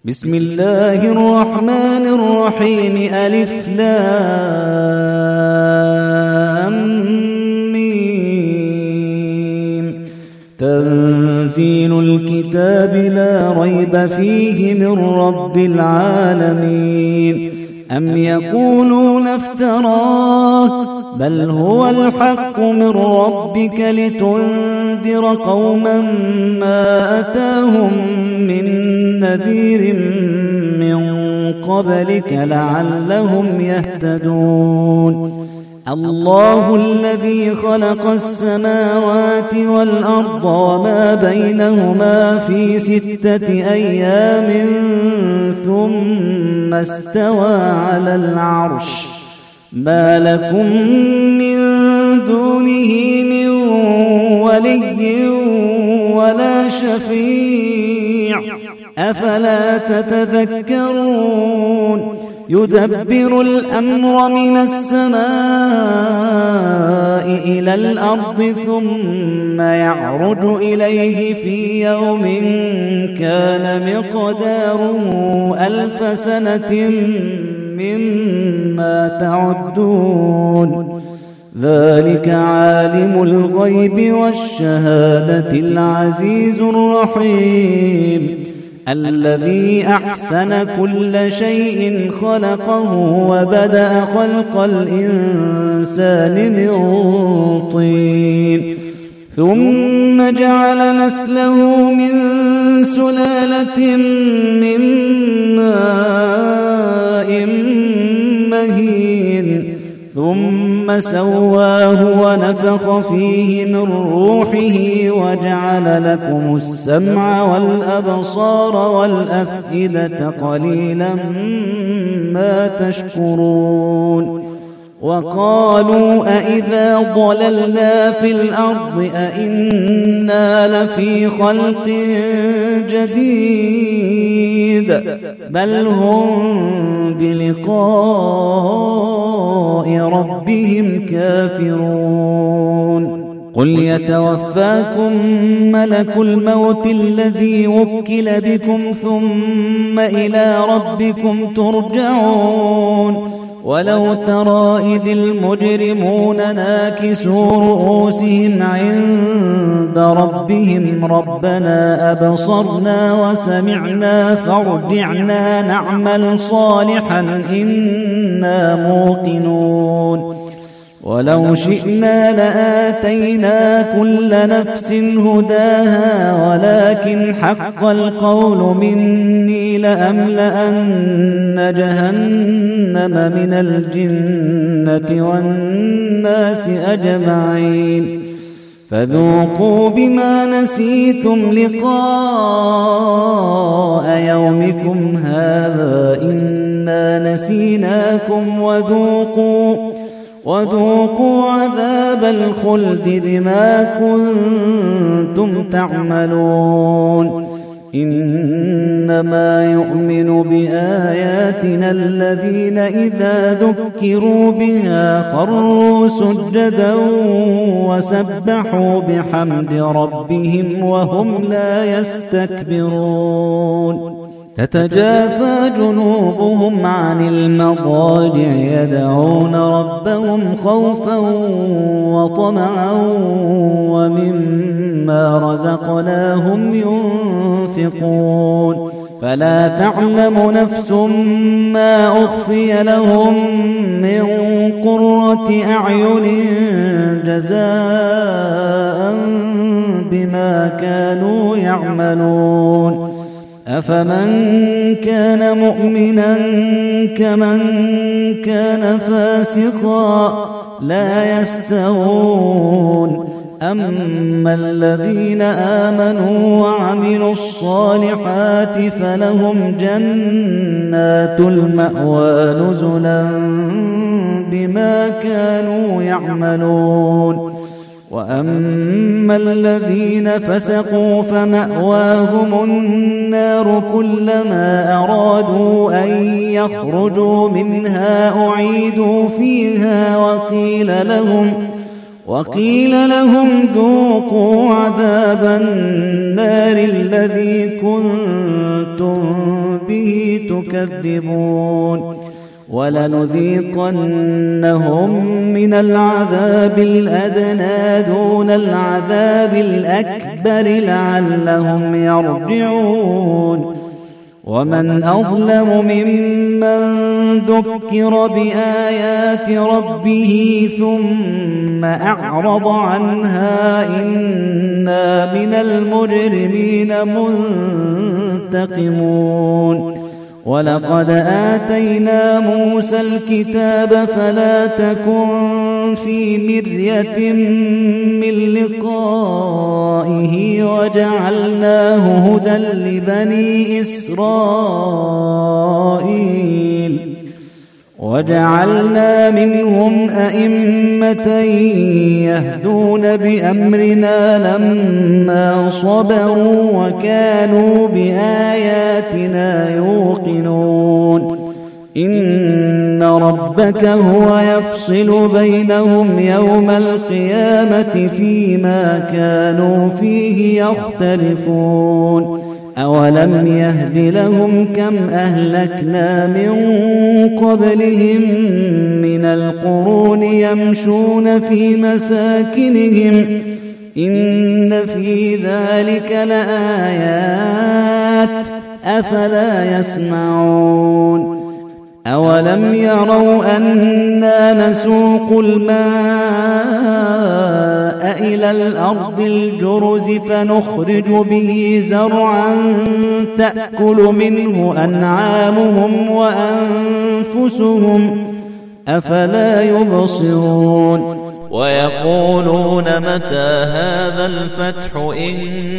بسم الله الرحمن الرحيم. ألف لام ميم. تنزيل الكتاب لا ريب فيه من رب العالمين. أم يقولون افتراه بل هو الحق من ربك لتنذر قوما ما أتاهم من نذير من قبلك لعلهم يهتدون. الله الذي خلق السماوات والأرض وما بينهما في 6 أيام ثم استوى على العرش. ما لكم من دونه من ولي ولا شفيع أفلا تتذكرون. يدبر الأمر من السماء إلى الأرض ثم يعرج إليه في يوم كان مقداره 1000 سنة مما تعدون. ذلك عالم الغيب والشهادة العزيز الرحيم. الذي أحسن كل شيء خلقه وبدأ خلق الإنسان من طين ثم جعل نسله من سلالة من ماء مهين ثم سواه ونفخ فيه من روحه وجعل لكم السمع والأبصار والأفئدة قليلا ما تشكرون. وقالوا أإذا ضللنا في الأرض أإنا لفي خلق جديد بل هم بلقاء ربهم كافرون. قل يتوفاكم ملك الموت الذي وكل بكم ثم إلى ربكم ترجعون. ولو ترى إذ المجرمون ناكسوا رؤوسهم عند ربهم ربنا أبصرنا وسمعنا فارجعنا نعمل صالحا إنا موقنون. ولو شئنا لآتينا كل نفس هداها ولكن حق القول مني لأملأن جهنم من الجنة والناس أجمعين. فذوقوا بما نسيتم لقاء يومكم هذا إنا نسيناكم وذوقوا عذاب الخلد بما كنتم تعملون. إنما يؤمن بآياتنا الذين إذا ذكروا بها خروا سجدا وسبحوا بحمد ربهم وهم لا يستكبرون. تتجافى جنوبهم عن المضاجع يدعون ربهم خوفا وطمعا ومما رزقناهم ينفقون. فلا تعلم نفس ما أخفي لهم من قرة أعين جزاء بما كانوا يعملون. أفمن كان مؤمنا كمن كان فاسقا لا يستوون. أما الذين آمنوا وعملوا الصالحات فلهم جنات المأوى نزلا بما كانوا يعملون. وأما الذين فسقوا فمأواهم النار كلما أرادوا أن يخرجوا منها أعيدوا فيها وقيل لهم ذوقوا عذاب النار الذي كنتم به تكذبون ولنذيقنهم من العذاب الأدنى دون العذاب الأكبر لعلهم يرجعون ومن أظلم ممن ذكر بآيات ربه ثم أعرض عنها إنا من المجرمين منتقمون ولقد آتينا موسى الكتاب فلا تكن في مرية من لقائه وجعلناه هدى لبني إسرائيل وجعلنا منهم أئمة يهدون بأمرنا لما صبروا وكانوا بآياتنا يوقنون إن ربك هو يفصل بينهم يوم القيامة فيما كانوا فيه يختلفون أولم يهد لهم كم أهلكنا من قبلهم من القرون يمشون في مساكنهم إن في ذلك لآيات أفلا يسمعون أولم يروا أنا نسوق الماء إلى الأرض الجرز فنخرج به زرعا تأكل منه أنعامهم وأنفسهم أفلا يبصرون ويقولون متى هذا الفتح إن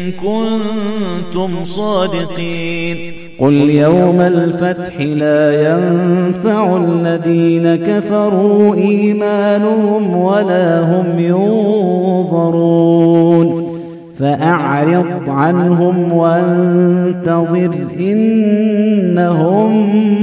كنتم صادقين قل يوم الفتح لا ينفع الذين كفروا إيمانهم ولا هم ينظرون فأعرض عنهم وانتظر إنهم